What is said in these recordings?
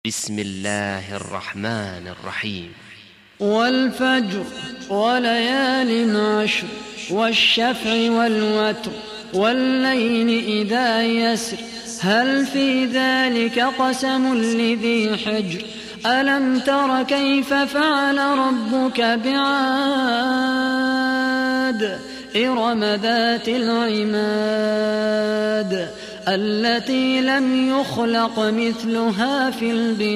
بسم الله الرحمن الرحيم. والفجر وليال عشر والشفع والوتر والليل إذا يسر هل في ذلك قسم لذي حجر ألم تر كيف فعل ربك بعاد إرم ذات العماد التي لم يخلق مثلها في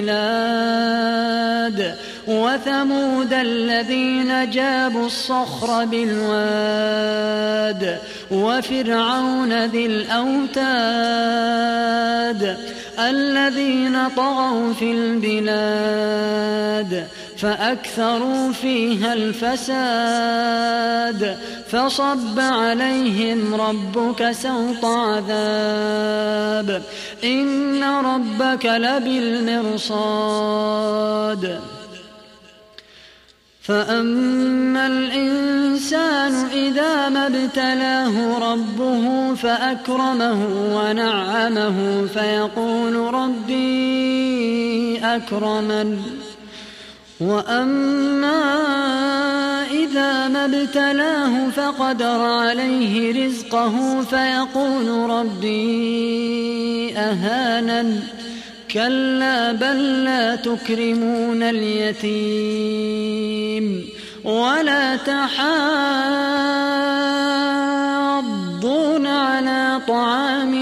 البلاد وثمود الذين جابوا الصخر بالواد وفرعون ذي الأوتاد الذين طغوا في البلاد فأكثروا فيها الفساد فصب عليهم ربك سوط عذاب إن ربك لبالمرصاد فأما الإنسان إذا ما ابتلاه ربه فأكرمه ونعمه فيقول ربي أكرمن وأما إذا ما ابتلاه فقدر عليه رزقه فيقول ربي أهانن كلا بل لا تكرمون اليتيم ولا تحاضون على طعام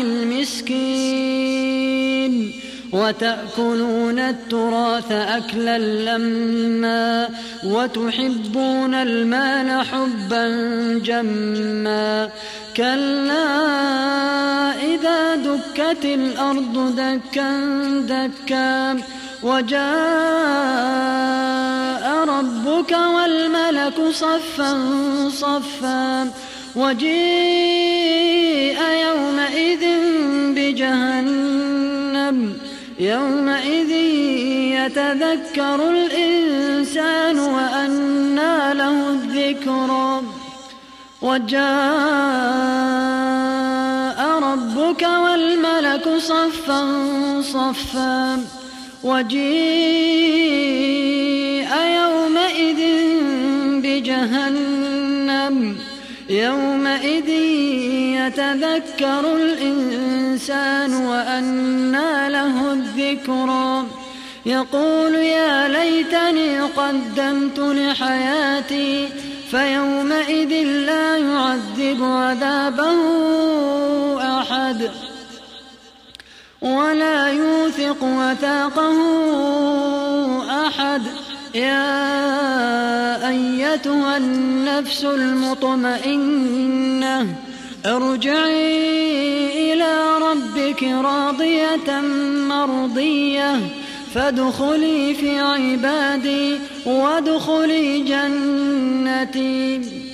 المسكين وتأكلون التراث أكلا لما وتحبون المال حبا جما كلا إذا دكت الأرض دكا دكا وجاء ربك والملك صفا صفا وجيء يومئذ بجهنم يومئذ يتذكر الإنسان وأنى له الذكرى وجاء ربك والملك صفا صفا وجيء يومئذ بجهنم يومئذ يتذكر الإنسان وأنى له الذكرى يقول يا ليتني قدمت لحياتي فيومئذ لا يعذب عذابه أحد ولا يوثق وثاقه أحد يا أيتها النفس المطمئنة ارجعي إلى ربك راضية مرضية فادخلي في عبادي وادخلي جنتي.